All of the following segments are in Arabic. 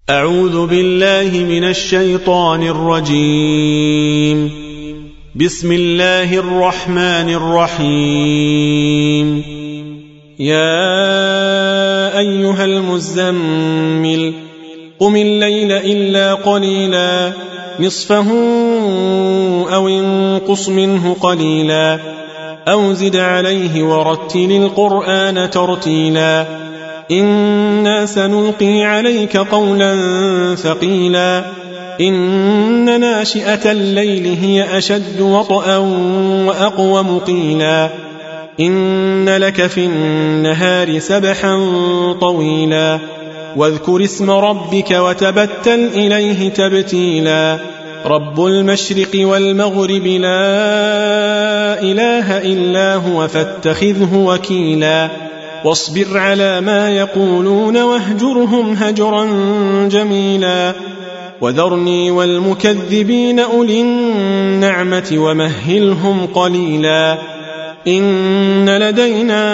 أعوذ بالله من الشيطان الرجيم. بسم الله الرحمن الرحيم. يا أيها المزمل قم الليل إلا قليلا نصفه أو انقص منه قليلا أو زد عليه ورتل القرآن ترتيلا إنا سنلقي عليك قولا ثقيلا إن ناشئة الليل هي أشد وطئا وأقوم قيلا إن لك في النهار سبحا طويلا واذكر اسم ربك وتبتل إليه تبتيلا رب المشرق والمغرب لا إله إلا هو فاتخذه وكيلا واصبر على ما يقولون واهجرهم هجرا جميلا وذرني والمكذبين أولي النعمة ومهلهم قليلا إن لدينا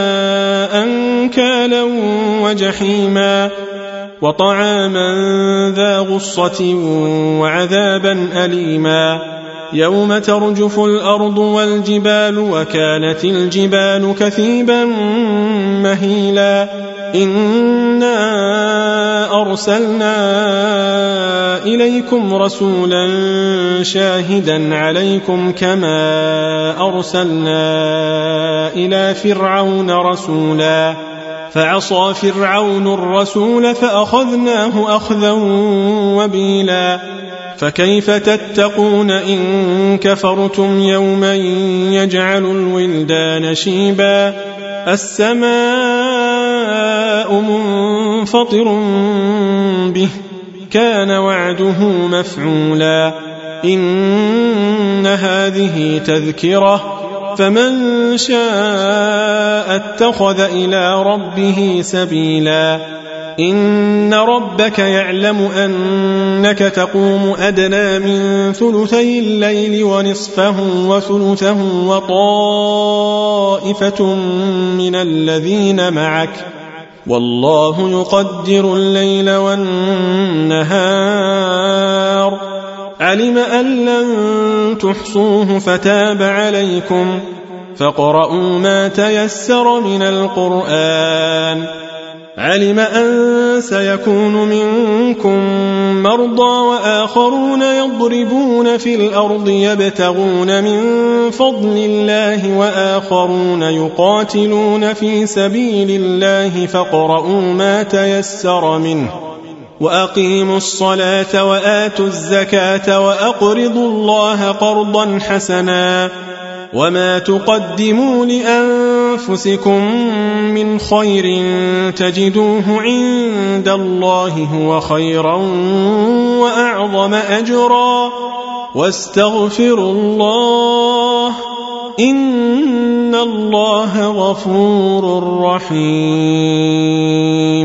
أنكالا وجحيما وطعاما ذا غصة وعذابا أليما يوم ترجف الأرض والجبال وكانت الجبال كثيبا مهيلا إنا أرسلنا إليكم رسولا شاهدا عليكم كما أرسلنا إلى فرعون رسولا فعصى فرعون الرسول فأخذناه أخذا وبيلا فكيف تتقون إن كفرتم يوما يجعل الولدان شيبا السماء منفطر به كان وعده مفعولا إن هذه تذكرة فمن شاء اتخذ إلى ربه سبيلا إن ربك يعلم أنك تقوم أدنى من ثلثي الليل ونصفه وثلثه وطائفة من الذين معك والله يقدر الليل والنهار علم أن لن تحصوه فتاب عليكم فاقرؤوا ما تيسر من القرآن علم أن سيكون منكم مرضى وآخرون يضربون في الأرض يبتغون من فضل الله وآخرون يقاتلون في سبيل الله فاقرؤوا ما تيسر منه وأقيموا الصلاة وآتوا الزكاة وأقرضوا الله قرضا حسنا وما تقدموا لأنفسكم من خير تجدوه عند الله هو خيرا وأعظم أجرا واستغفروا الله إن الله غفور رحيم.